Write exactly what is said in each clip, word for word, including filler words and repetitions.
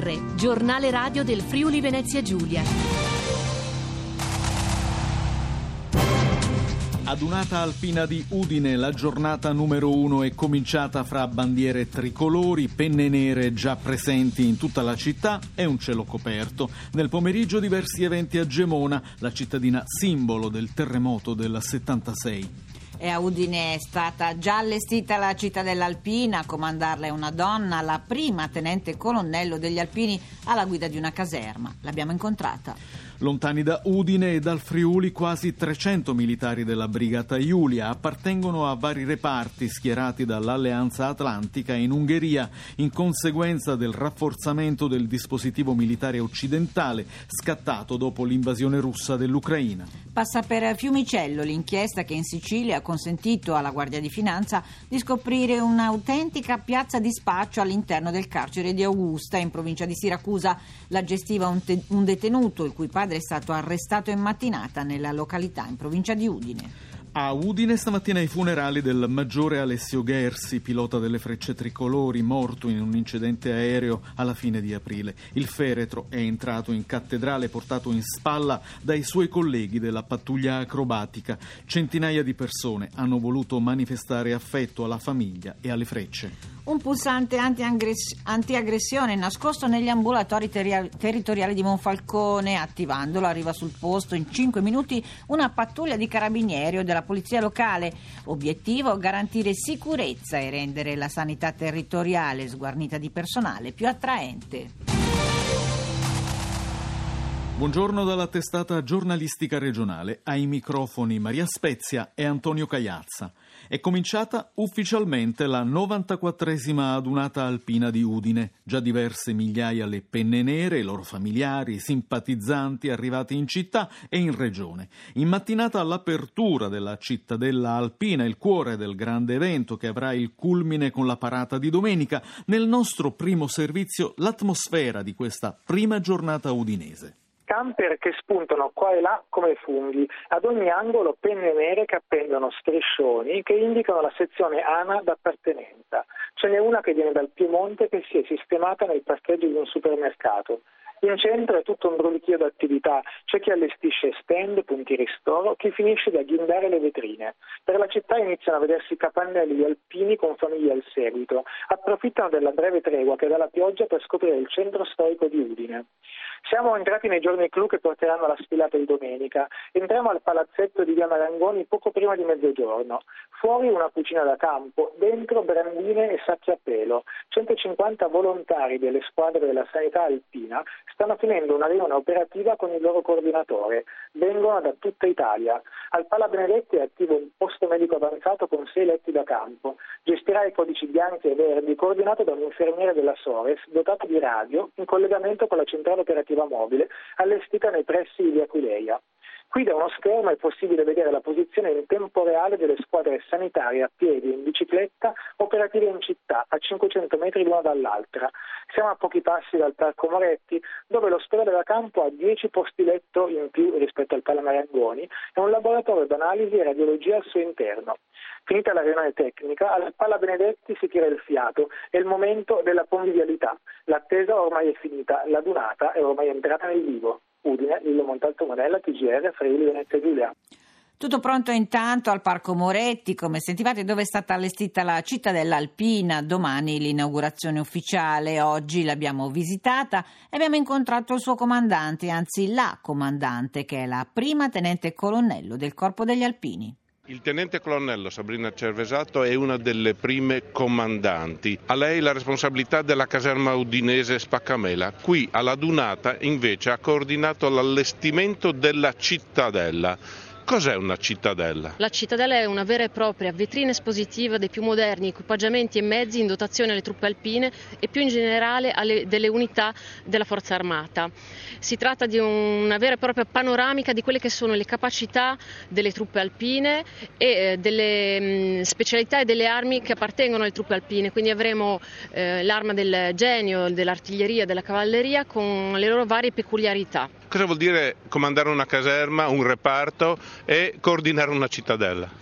R, giornale radio del Friuli Venezia Giulia. Adunata alpina di Udine, la giornata numero uno è cominciata fra bandiere tricolori, penne nere già presenti in tutta la città e un cielo coperto. Nel pomeriggio diversi eventi a Gemona, la cittadina simbolo del terremoto del settantasei. E a Udine è stata già allestita la cittadella alpina. A comandarla è una donna, la prima tenente colonnello degli alpini alla guida di una caserma. L'abbiamo incontrata. Lontani da Udine e dal Friuli, quasi trecento militari della Brigata Julia appartengono a vari reparti schierati dall'Alleanza Atlantica in Ungheria in conseguenza del rafforzamento del dispositivo militare occidentale scattato dopo l'invasione russa dell'Ucraina. Passa per Fiumicello l'inchiesta che in Sicilia ha consentito alla Guardia di Finanza di scoprire un'autentica piazza di spaccio all'interno del carcere di Augusta in provincia di Siracusa. La gestiva un, te- un detenuto il cui padre è stato arrestato in mattinata nella località in provincia di Udine. A Udine stamattina i funerali del maggiore Alessio Ghersi, pilota delle Frecce Tricolori, morto in un incidente aereo alla fine di aprile. Il feretro è entrato in cattedrale portato in spalla dai suoi colleghi della pattuglia acrobatica. Centinaia di persone hanno voluto manifestare affetto alla famiglia e alle Frecce. Un pulsante antiaggressione nascosto negli ambulatori ter- territoriali di Monfalcone. Attivandolo arriva sul posto in cinque minuti una pattuglia di carabinieri o della polizia locale. Obiettivo: garantire sicurezza e rendere la sanità territoriale sguarnita di personale più attraente. Buongiorno dalla testata giornalistica regionale. Ai microfoni Maria Spezia e Antonio Cagliazza. È cominciata ufficialmente la novantaquattresima adunata alpina di Udine. Già diverse migliaia le penne nere, i loro familiari, simpatizzanti arrivati in città e in regione. In mattinata all'apertura della cittadella alpina, il cuore del grande evento che avrà il culmine con la parata di domenica, nel nostro primo servizio l'atmosfera di questa prima giornata udinese. Camper che spuntano qua e là come funghi, ad ogni angolo penne nere che appendono striscioni che indicano la sezione ANA d'appartenenza. Ce n'è una che viene dal Piemonte che si è sistemata nel parcheggio di un supermercato. In centro è tutto un brulichio d'attività, c'è chi allestisce stand, punti ristoro, chi finisce da ghindare le vetrine. Per la città iniziano a vedersi capannelli alpini con famiglie al seguito, approfittano della breve tregua che dà la pioggia per scoprire il centro storico di Udine. Siamo entrati nei giorni clou che porteranno alla sfilata di domenica. Entriamo al palazzetto di via Marangoni poco prima di mezzogiorno. Fuori una cucina da campo, dentro brandine e sacchi a pelo. centocinquanta volontari delle squadre della sanità alpina stanno finendo una riunione operativa con il loro coordinatore. Vengono da tutta Italia. Al Pala Benedetti è attivo un posto medico avanzato con sei letti da campo. Gestirà i codici bianchi e verdi, coordinato da un infermiere della Sores, dotato di radio, in collegamento con la centrale operativa mobile, allestita nei pressi di Aquileia. Qui da uno schermo è possibile vedere la posizione in tempo reale delle squadre sanitarie a piedi e in bicicletta operative in città a cinquecento metri l'una dall'altra. Siamo a pochi passi dal Parco Moretti, dove l'ospedale da campo ha dieci posti letto in più rispetto al Pala Marangoni e un laboratorio d'analisi e radiologia al suo interno. Finita la riunione tecnica, al Pala Benedetti si tira il fiato, è il momento della convivialità. L'attesa ormai è finita, la dunata è ormai entrata nel vivo. Udine, Lillo Montalto Monella, T G R, Friuli Venezia Giulia. Tutto pronto intanto al Parco Moretti, come sentivate, dove è stata allestita la cittadella alpina. Domani l'inaugurazione ufficiale, oggi l'abbiamo visitata e abbiamo incontrato il suo comandante, anzi la comandante, che è la prima tenente colonnello del Corpo degli Alpini. Il tenente colonnello Sabrina Cervesato è una delle prime comandanti. A lei la responsabilità della caserma udinese Spaccamela. Qui alla dunata invece ha coordinato l'allestimento della cittadella. Cos'è una cittadella? La cittadella è una vera e propria vetrina espositiva dei più moderni equipaggiamenti e mezzi in dotazione alle truppe alpine e più in generale alle, delle unità della Forza Armata. Si tratta di una vera e propria panoramica di quelle che sono le capacità delle truppe alpine e eh, delle mh, specialità e delle armi che appartengono alle truppe alpine. Quindi avremo eh, l'arma del genio, dell'artiglieria, della cavalleria con le loro varie peculiarità. Cosa vuol dire comandare una caserma, un reparto e coordinare una cittadella?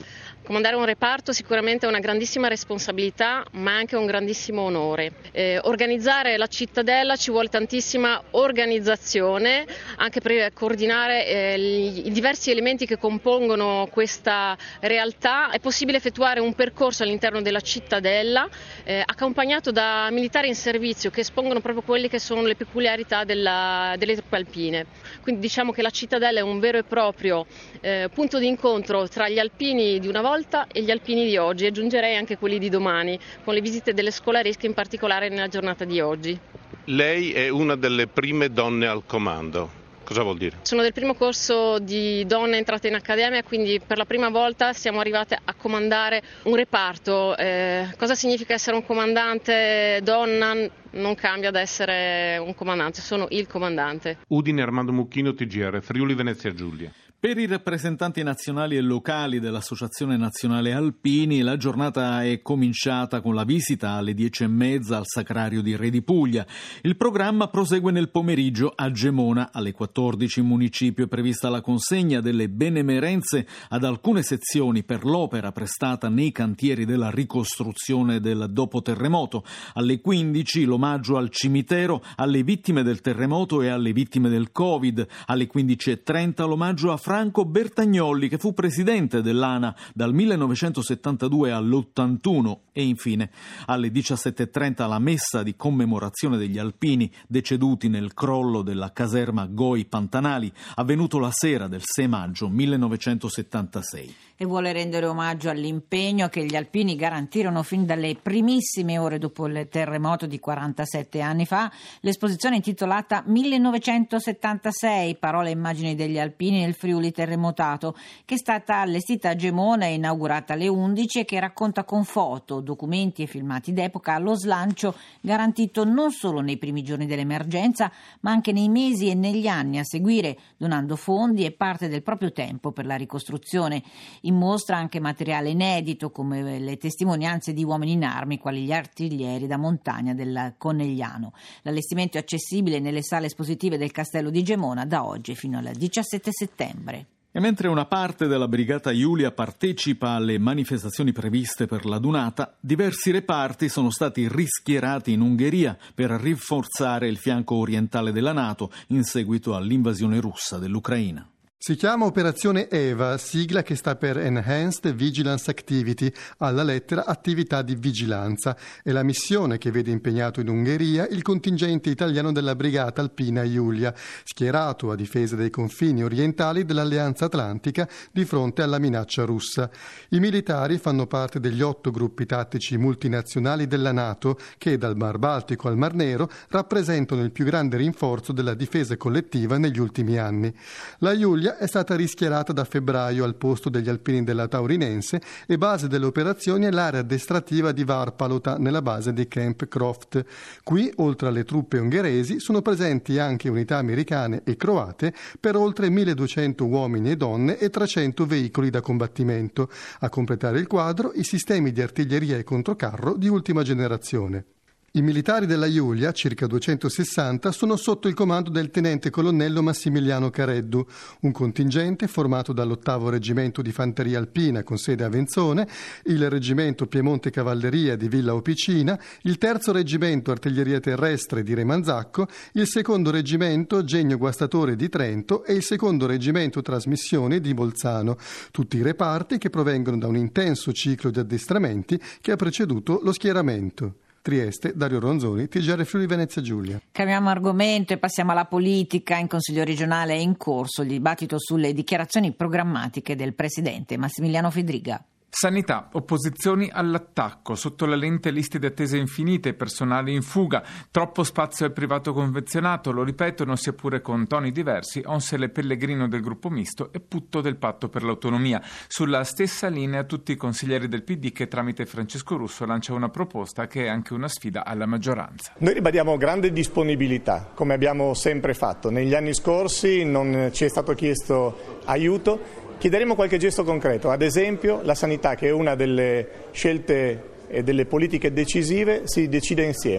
Comandare un reparto sicuramente è una grandissima responsabilità, ma anche un grandissimo onore. Eh, organizzare la cittadella ci vuole tantissima organizzazione, anche per coordinare eh, i, i diversi elementi che compongono questa realtà. È possibile effettuare un percorso all'interno della cittadella, eh, accompagnato da militari in servizio che espongono proprio quelle che sono le peculiarità della, delle truppe alpine. Quindi diciamo che la cittadella è un vero e proprio eh, punto di incontro tra gli alpini di una volta e gli alpini di oggi, e aggiungerei anche quelli di domani, con le visite delle scolaresche in particolare nella giornata di oggi. Lei è una delle prime donne al comando. Cosa vuol dire? Sono del primo corso di donne entrate in accademia, quindi per la prima volta siamo arrivate a comandare un reparto. Eh, cosa significa essere un comandante donna? Non cambia da essere un comandante, sono il comandante. Udine, Armando Mucchino, T G R, Friuli Venezia Giulia. Per i rappresentanti nazionali e locali dell'Associazione Nazionale Alpini, la giornata è cominciata con la visita alle dieci e mezza al Sacrario di Re di Puglia. Il programma prosegue nel pomeriggio a Gemona. Alle quattordici in municipio è prevista la consegna delle benemerenze ad alcune sezioni per l'opera prestata nei cantieri della ricostruzione del dopo terremoto. Alle quindici l'omaggio al cimitero, alle vittime del terremoto e alle vittime del Covid. Alle quindici e trenta l'omaggio a Franco Bertagnolli, che fu presidente dell'ANA dal millenovecentosettantadue all'ottantuno, e infine alle diciassette e trenta la messa di commemorazione degli alpini deceduti nel crollo della caserma Goi Pantanali, avvenuto la sera del sei maggio millenovecentosettantasei. E vuole rendere omaggio all'impegno che gli alpini garantirono fin dalle primissime ore dopo il terremoto di quarantasette anni fa. L'esposizione intitolata millenovecentosettantasei, parole e immagini degli alpini nel Friuli terremotato, che è stata allestita a Gemona e inaugurata alle undici, e che racconta con foto, documenti e filmati d'epoca lo slancio garantito non solo nei primi giorni dell'emergenza, ma anche nei mesi e negli anni a seguire, donando fondi e parte del proprio tempo per la ricostruzione. In mostra anche materiale inedito, come le testimonianze di uomini in armi quali gli artiglieri da montagna del Conegliano. L'allestimento è accessibile nelle sale espositive del Castello di Gemona da oggi fino al diciassette settembre. E mentre una parte della Brigata Iulia partecipa alle manifestazioni previste per la Dunata, diversi reparti sono stati rischierati in Ungheria per rinforzare il fianco orientale della NATO in seguito all'invasione russa dell'Ucraina. Si chiama Operazione EVA, sigla che sta per Enhanced Vigilance Activity, alla lettera attività di vigilanza. È la missione che vede impegnato in Ungheria il contingente italiano della Brigata Alpina Iulia, schierato a difesa dei confini orientali dell'Alleanza Atlantica di fronte alla minaccia russa. I militari fanno parte degli otto gruppi tattici multinazionali della NATO che, dal Mar Baltico al Mar Nero, rappresentano il più grande rinforzo della difesa collettiva negli ultimi anni. La Iulia è stata rischierata da febbraio al posto degli alpini della Taurinense, e base delle operazioni è l'area addestrativa di Varpalota nella base di Camp Croft. Qui, oltre alle truppe ungheresi, sono presenti anche unità americane e croate per oltre milleduecento uomini e donne e trecento veicoli da combattimento. A completare il quadro, i sistemi di artiglieria e controcarro di ultima generazione. I militari della Iulia, circa duecentosessanta, sono sotto il comando del tenente colonnello Massimiliano Careddu, un contingente formato dall'ottavo reggimento di fanteria alpina con sede a Venzone, il reggimento Piemonte Cavalleria di Villa Opicina, il terzo reggimento artiglieria terrestre di Remanzacco, il secondo reggimento Genio Guastatore di Trento e il secondo reggimento Trasmissione di Bolzano, tutti i reparti che provengono da un intenso ciclo di addestramenti che ha preceduto lo schieramento. Trieste, Dario Ronzoni, T G R Friuli Venezia Giulia. Cambiamo argomento e passiamo alla politica. In Consiglio regionale è in corso il dibattito sulle dichiarazioni programmatiche del Presidente Massimiliano Fedriga. Sanità, opposizioni all'attacco, sotto la lente liste di attesa infinite, personale in fuga, troppo spazio al privato convenzionato, lo ripetono sia pure con toni diversi Onsele Pellegrino del gruppo misto e Putto del Patto per l'Autonomia. Sulla stessa linea tutti i consiglieri del P D che tramite Francesco Russo lancia una proposta che è anche una sfida alla maggioranza. Noi ribadiamo grande disponibilità, come abbiamo sempre fatto. Negli anni scorsi non ci è stato chiesto aiuto. Chiederemo qualche gesto concreto, ad esempio la sanità, che è una delle scelte e delle politiche decisive, si decide insieme.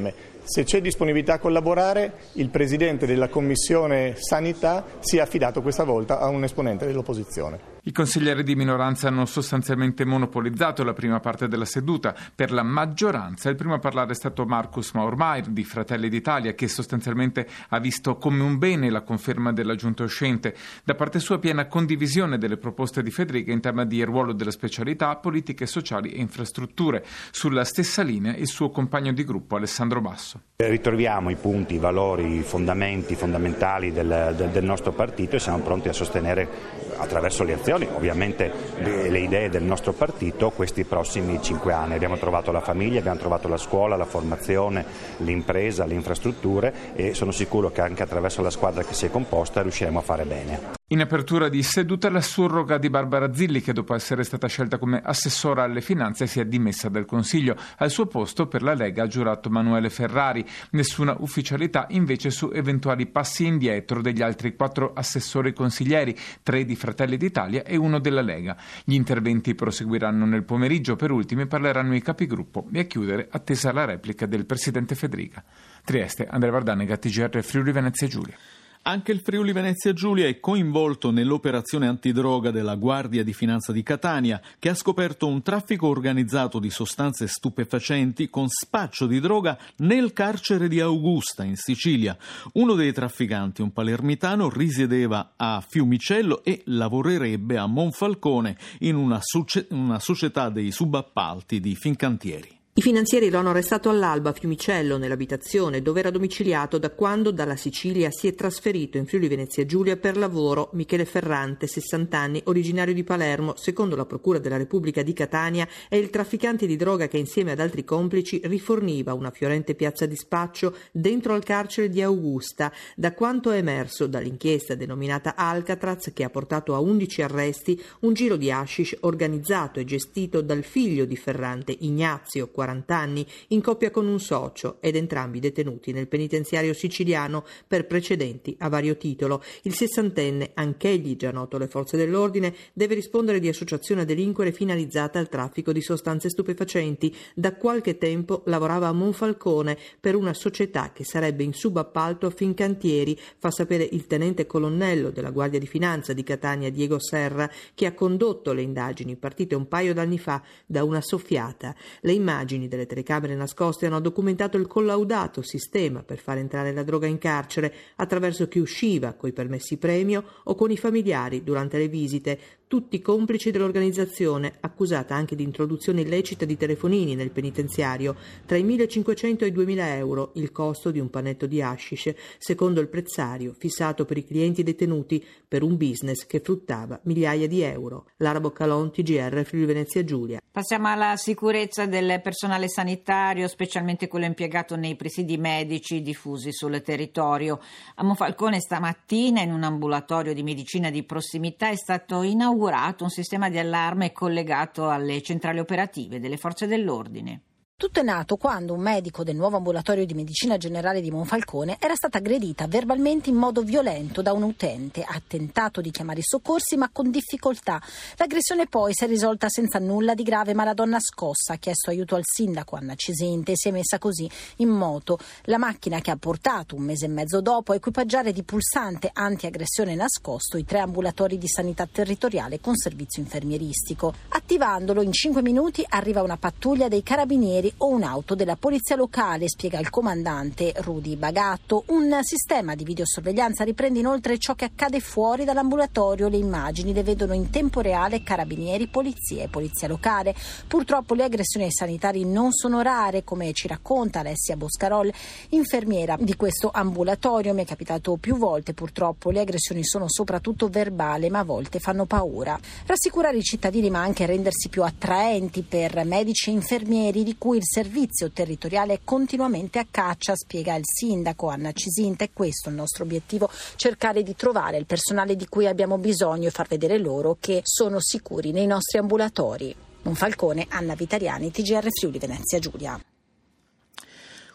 se c'è disponibilità a collaborare, il Presidente della Commissione Sanità sia affidato questa volta a un esponente dell'opposizione. I consiglieri di minoranza hanno sostanzialmente monopolizzato la prima parte della seduta. Per la maggioranza il primo a parlare è stato Markus Maurmeier di Fratelli d'Italia, che sostanzialmente ha visto come un bene la conferma della giunta uscente. Da parte sua piena condivisione delle proposte di Federica in tema di ruolo della specialità, politiche sociali e infrastrutture. Sulla stessa linea il suo compagno di gruppo Alessandro Basso. Ritroviamo i punti, i valori, i fondamenti fondamentali del, del, del nostro partito e siamo pronti a sostenere attraverso le azioni, ovviamente le, le idee del nostro partito questi prossimi cinque anni. Abbiamo trovato la famiglia, abbiamo trovato la scuola, la formazione, l'impresa, le infrastrutture e sono sicuro che anche attraverso la squadra che si è composta riusciremo a fare bene. In apertura di seduta la surroga di Barbara Zilli, che dopo essere stata scelta come assessora alle finanze si è dimessa dal Consiglio. Al suo posto per la Lega ha giurato Manuele Ferrari. Nessuna ufficialità invece su eventuali passi indietro degli altri quattro assessori consiglieri, tre di Fratelli d'Italia e uno della Lega. Gli interventi proseguiranno nel pomeriggio, per ultimi parleranno i capigruppo e a chiudere attesa la replica del Presidente Federica. Trieste, Andrea Vardanega, T G R Friuli Venezia Giulia. Anche il Friuli Venezia Giulia è coinvolto nell'operazione antidroga della Guardia di Finanza di Catania, che ha scoperto un traffico organizzato di sostanze stupefacenti con spaccio di droga nel carcere di Augusta, in Sicilia. Uno dei trafficanti, un palermitano, risiedeva a Fiumicello e lavorerebbe a Monfalcone in una, socie- una società dei subappalti di Fincantieri. I finanzieri lo hanno arrestato all'alba a Fiumicello, nell'abitazione dove era domiciliato da quando dalla Sicilia si è trasferito in Friuli Venezia Giulia per lavoro Michele Ferrante, sessanta anni, originario di Palermo. Secondo la Procura della Repubblica di Catania è il trafficante di droga che insieme ad altri complici riforniva una fiorente piazza di spaccio dentro al carcere di Augusta. Da quanto è emerso dall'inchiesta denominata Alcatraz, che ha portato a undici arresti, un giro di hashish organizzato e gestito dal figlio di Ferrante, Ignazio, quaranta anni, in coppia con un socio, ed entrambi detenuti nel penitenziario siciliano per precedenti a vario titolo. Il sessantenne, anch'egli già noto alle forze dell'ordine, deve rispondere di associazione a delinquere finalizzata al traffico di sostanze stupefacenti. Da qualche tempo lavorava a Monfalcone per una società che sarebbe in subappalto a Fincantieri, fa sapere il tenente colonnello della Guardia di Finanza di Catania, Diego Serra, che ha condotto le indagini partite un paio d'anni fa da una soffiata. Le immagini delle telecamere nascoste hanno documentato il collaudato sistema per far entrare la droga in carcere attraverso chi usciva coi permessi premio o con i familiari durante le visite, tutti complici dell'organizzazione, accusata anche di introduzione illecita di telefonini nel penitenziario. Tra i millecinquecento e i duemila euro il costo di un panetto di hashish, secondo il prezzario fissato per i clienti detenuti per un business che fruttava migliaia di euro. Lara Boccalon, T G R Friuli Venezia Giulia. Passiamo alla sicurezza del personale sanitario, specialmente quello impiegato nei presidi medici diffusi sul territorio. A Monfalcone stamattina, in un ambulatorio di medicina di prossimità, è stato inaugurato un sistema di allarme collegato alle centrali operative delle forze dell'ordine. Tutto è nato quando un medico del nuovo ambulatorio di medicina generale di Monfalcone era stata aggredita verbalmente in modo violento da un utente. Ha tentato di chiamare i soccorsi ma con difficoltà. L'aggressione poi si è risolta senza nulla di grave, ma la donna scossa ha chiesto aiuto al sindaco Anna Cesente e si è messa così in moto la macchina che ha portato un mese e mezzo dopo a equipaggiare di pulsante antiaggressione nascosto i tre ambulatori di sanità territoriale con servizio infermieristico. Attivandolo in cinque minuti arriva una pattuglia dei carabinieri o un'auto della polizia locale, spiega il comandante Rudy Bagatto. Un sistema di videosorveglianza riprende inoltre ciò che accade fuori dall'ambulatorio. Le immagini le vedono in tempo reale carabinieri, polizia e polizia locale. Purtroppo le aggressioni ai sanitari non sono rare, come ci racconta Alessia Boscarol, infermiera di questo ambulatorio. Mi è capitato più volte, purtroppo le aggressioni sono soprattutto verbali, ma a volte fanno paura. Rassicurare i cittadini, ma anche rendersi più attraenti per medici e infermieri di cui il servizio territoriale è continuamente a caccia, spiega il sindaco Anna Cisinta. È questo il nostro obiettivo, cercare di trovare il personale di cui abbiamo bisogno e far vedere loro che sono sicuri nei nostri ambulatori. Monfalcone, Anna Vitariani, T G R Friuli Venezia Giulia.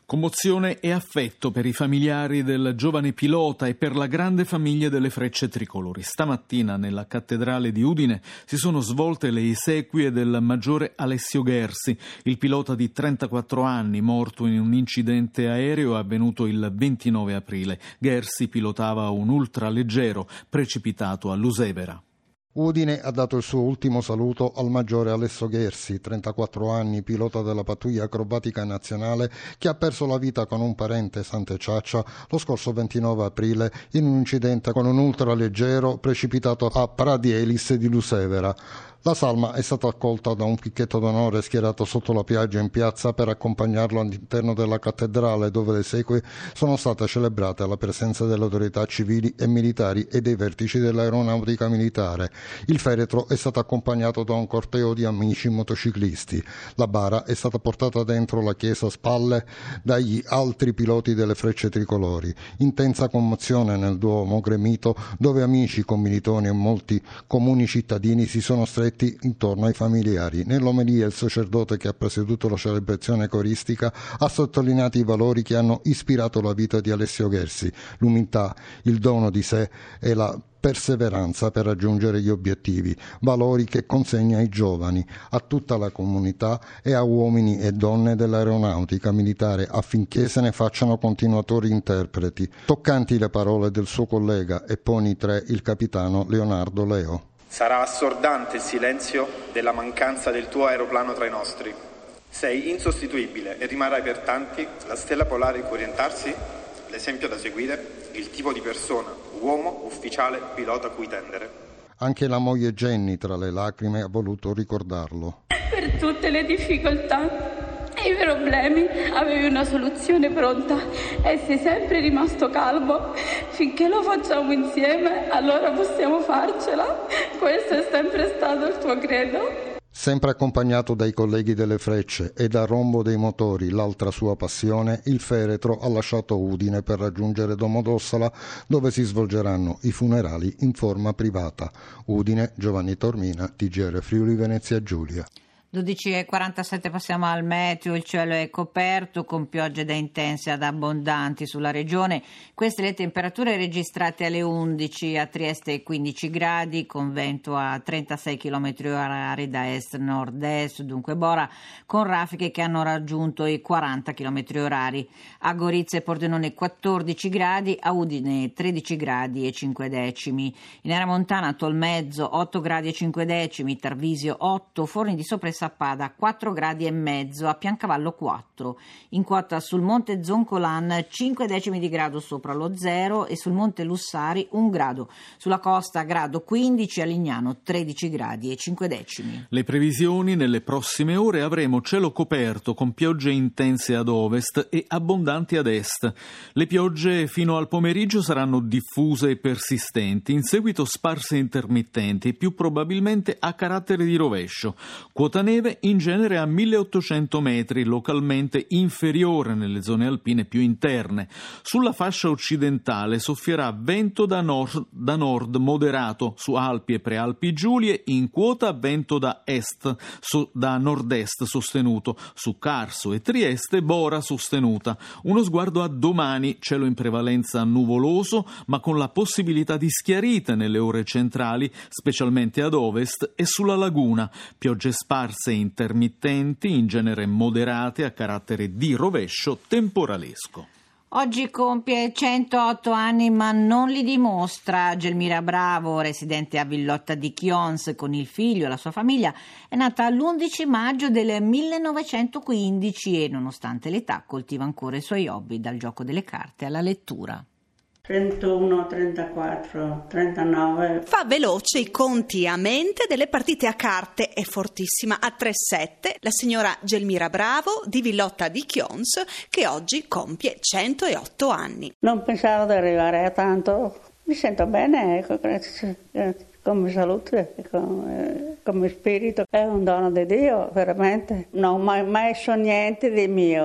Commozione e affetto per i familiari del giovane pilota e per la grande famiglia delle Frecce Tricolori. Stamattina nella cattedrale di Udine si sono svolte le esequie del maggiore Alessio Ghersi, il pilota di trentaquattro anni morto in un incidente aereo avvenuto il ventinove aprile. Ghersi pilotava un ultraleggero precipitato a Lusevera. Udine ha dato il suo ultimo saluto al maggiore Alessio Ghersi, trentaquattro anni, pilota della pattuglia acrobatica nazionale, che ha perso la vita con un parente Sante Ciaccia lo scorso ventinove aprile in un incidente con un ultraleggero precipitato a Pradielis di Lusevera. La salma è stata accolta da un picchetto d'onore schierato sotto la piaggia in piazza per accompagnarlo all'interno della cattedrale, dove le esequie sono state celebrate alla presenza delle autorità civili e militari e dei vertici dell'aeronautica militare. Il feretro è stato accompagnato da un corteo di amici motociclisti. La bara è stata portata dentro la chiesa a spalle dagli altri piloti delle Frecce Tricolori. Intensa commozione nel Duomo gremito, dove amici, commilitoni e molti comuni cittadini si sono stretti intorno ai familiari. Nell'omelia il sacerdote che ha presieduto la celebrazione coristica ha sottolineato i valori che hanno ispirato la vita di Alessio Ghersi: l'umiltà, il dono di sé e la perseveranza per raggiungere gli obiettivi, valori che consegna ai giovani, a tutta la comunità e a uomini e donne dell'aeronautica militare, affinché se ne facciano continuatori interpreti. Toccanti le parole del suo collega e poi tre il capitano Leonardo Leo. Sarà assordante il silenzio della mancanza del tuo aeroplano tra i nostri. Sei insostituibile e rimarrai per tanti la stella polare in cui orientarsi, l'esempio da seguire, il tipo di persona, uomo, ufficiale, pilota a cui tendere. Anche la moglie Jenny, tra le lacrime, ha voluto ricordarlo. Per tutte le difficoltà e i problemi avevi una soluzione pronta e sei sempre rimasto calmo. Finché lo facciamo insieme, allora possiamo farcela. Questo è sempre stato il tuo credo. Sempre accompagnato dai colleghi delle Frecce e dal rombo dei motori, l'altra sua passione, il feretro ha lasciato Udine per raggiungere Domodossola, dove si svolgeranno i funerali in forma privata. Udine, Giovanni Tormina, T G R Friuli Venezia Giulia. dodici e quarantasette passiamo al meteo, il cielo è coperto con piogge da intense ad abbondanti sulla regione. Queste le temperature registrate alle undici, a Trieste quindici gradi, con vento a trentasei chilometri orari da est-nord-est, dunque Bora, con raffiche che hanno raggiunto i quaranta chilometri orari. A Gorizia e Pordenone quattordici gradi, a Udine tredici gradi e cinque decimi. In area montana Tolmezzo otto gradi e cinque decimi, Tarvisio otto, Forni di Sopra Sappada quattro gradi e mezzo, a Piancavallo quattro. In quota sul monte Zoncolan cinque decimi di grado sopra lo zero e sul monte Lussari un grado. Sulla costa grado quindici, a Lignano tredici gradi e cinque decimi. Le previsioni: nelle prossime ore avremo cielo coperto con piogge intense ad ovest e abbondanti ad est. Le piogge fino al pomeriggio saranno diffuse e persistenti, in seguito sparse e intermittenti e più probabilmente a carattere di rovescio. Quota neve in genere a milleottocento metri, localmente inferiore nelle zone alpine più interne. Sulla fascia occidentale soffierà vento da nord, da nord moderato su Alpi e Prealpi Giulie, in quota vento da est, so, da nord-est sostenuto, su Carso e Trieste Bora sostenuta. Uno sguardo a domani: cielo in prevalenza nuvoloso, ma con la possibilità di schiarite nelle ore centrali, specialmente ad ovest e sulla laguna. Piogge sparse e intermittenti, in genere moderate, a carattere di rovescio temporalesco. Oggi compie centootto anni, ma non li dimostra. Gelmira Bravo, residente a Villotta di Chions con il figlio e la sua famiglia, è nata l'undici maggio del millenovecentoquindici e, nonostante l'età, coltiva ancora i suoi hobby, dal gioco delle carte alla lettura. trentuno, trentaquattro, trentanove. Fa veloce i conti a mente delle partite a carte, è fortissima a tre sette la signora Gelmira Bravo di Villotta di Chions, che oggi compie centootto anni. Non pensavo di arrivare a tanto, mi sento bene, ecco, grazie, grazie. Come salute, come, come spirito, è un dono di Dio, veramente. Non ho mai messo niente di mio,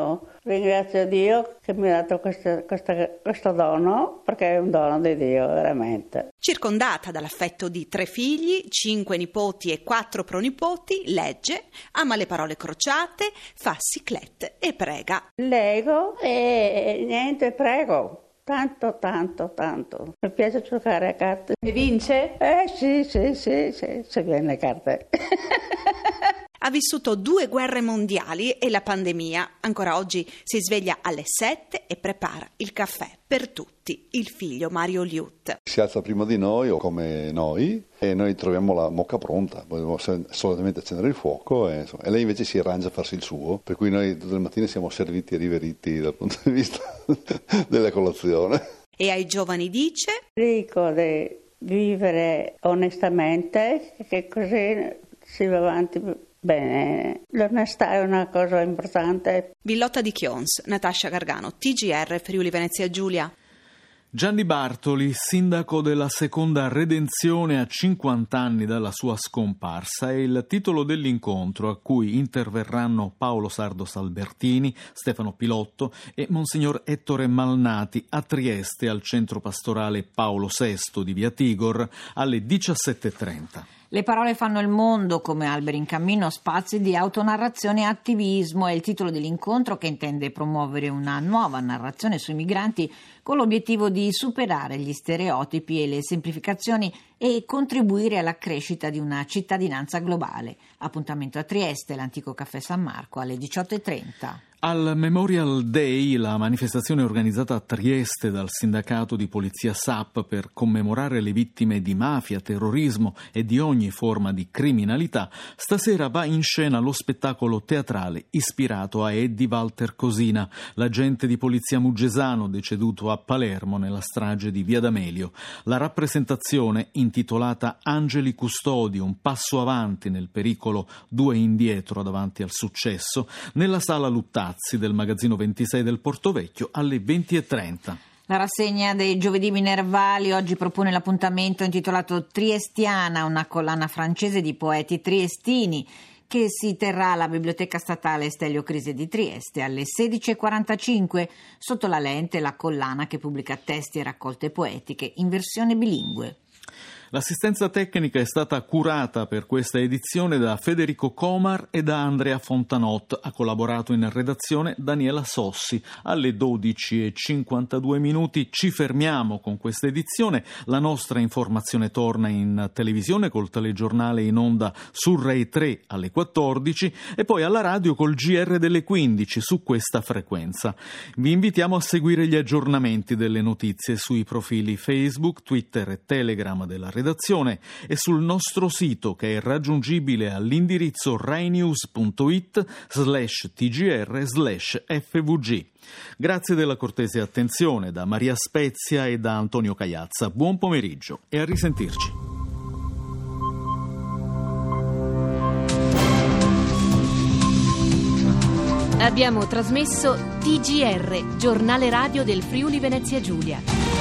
Ringrazio Dio che mi ha dato questo, questo, questo dono, perché è un dono di Dio, veramente. Circondata dall'affetto di tre figli, cinque nipoti e quattro pronipoti, legge, ama le parole crociate, fa ciclette e prega. Leggo e niente, prego. Tanto, tanto, tanto. Mi piace giocare a carte. E vince? Eh sì, sì, sì, sì, se viene le carte. Ha vissuto due guerre mondiali e la pandemia. Ancora oggi si sveglia alle sette e prepara il caffè per tutti. Il figlio Mario Liut. Si alza prima di noi o come noi e noi troviamo la mocca pronta. Dobbiamo solamente accendere il fuoco e, insomma, e lei invece si arrangia a farsi il suo. Per cui noi tutte le mattine siamo serviti e riveriti dal punto di vista della colazione. E ai giovani dice? Dico di vivere onestamente, che così si va avanti. Bene, l'onestà è una cosa importante. Villotta di Chions, Natascia Gargano, T G R Friuli Venezia Giulia. Gianni Bartoli, sindaco della seconda redenzione a cinquanta anni dalla sua scomparsa, è il titolo dell'incontro a cui interverranno Paolo Sardo Salbertini, Stefano Pilotto e Monsignor Ettore Malnati a Trieste al centro pastorale Paolo sesto di Via Tigor alle diciassette e trenta. Le parole fanno il mondo, come Alberi in cammino, spazi di autonarrazione e attivismo è il titolo dell'incontro che intende promuovere una nuova narrazione sui migranti con l'obiettivo di superare gli stereotipi e le semplificazioni e contribuire alla crescita di una cittadinanza globale. Appuntamento a Trieste, l'antico Caffè San Marco alle diciotto e trenta. Al Memorial Day, la manifestazione organizzata a Trieste dal sindacato di polizia S A P per commemorare le vittime di mafia, terrorismo e di ogni forma di criminalità, stasera va in scena lo spettacolo teatrale ispirato a Eddie Walter Cosina, l'agente di polizia muggesano deceduto a Palermo nella strage di Via D'Amelio. La rappresentazione, intitolata Angeli Custodi, un passo avanti nel pericolo, due indietro davanti al successo, nella sala Luttazzi del magazzino ventisei del Portovecchio alle venti e trenta. La rassegna dei giovedì minervali oggi propone l'appuntamento intitolato Triestiana, una collana francese di poeti triestini che si terrà alla Biblioteca Statale Stelio Crise di Trieste alle sedici e quarantacinque. Sotto la lente la collana che pubblica testi e raccolte poetiche in versione bilingue. L'assistenza tecnica è stata curata per questa edizione da Federico Comar e da Andrea Fontanot. Ha collaborato in redazione Daniela Sossi. Alle dodici e cinquantadue minuti ci fermiamo con questa edizione. La nostra informazione torna in televisione col telegiornale in onda su Rai tre alle quattordici e poi alla radio col G R delle quindici su questa frequenza. Vi invitiamo a seguire gli aggiornamenti delle notizie sui profili Facebook, Twitter e Telegram della redazione e sul nostro sito che è raggiungibile all'indirizzo rainews.it slash tgr slash fvg. Grazie della cortese attenzione da Maria Spezia e da Antonio Cagliazza. Buon pomeriggio e a risentirci. Abbiamo trasmesso T G R, giornale radio del Friuli Venezia Giulia.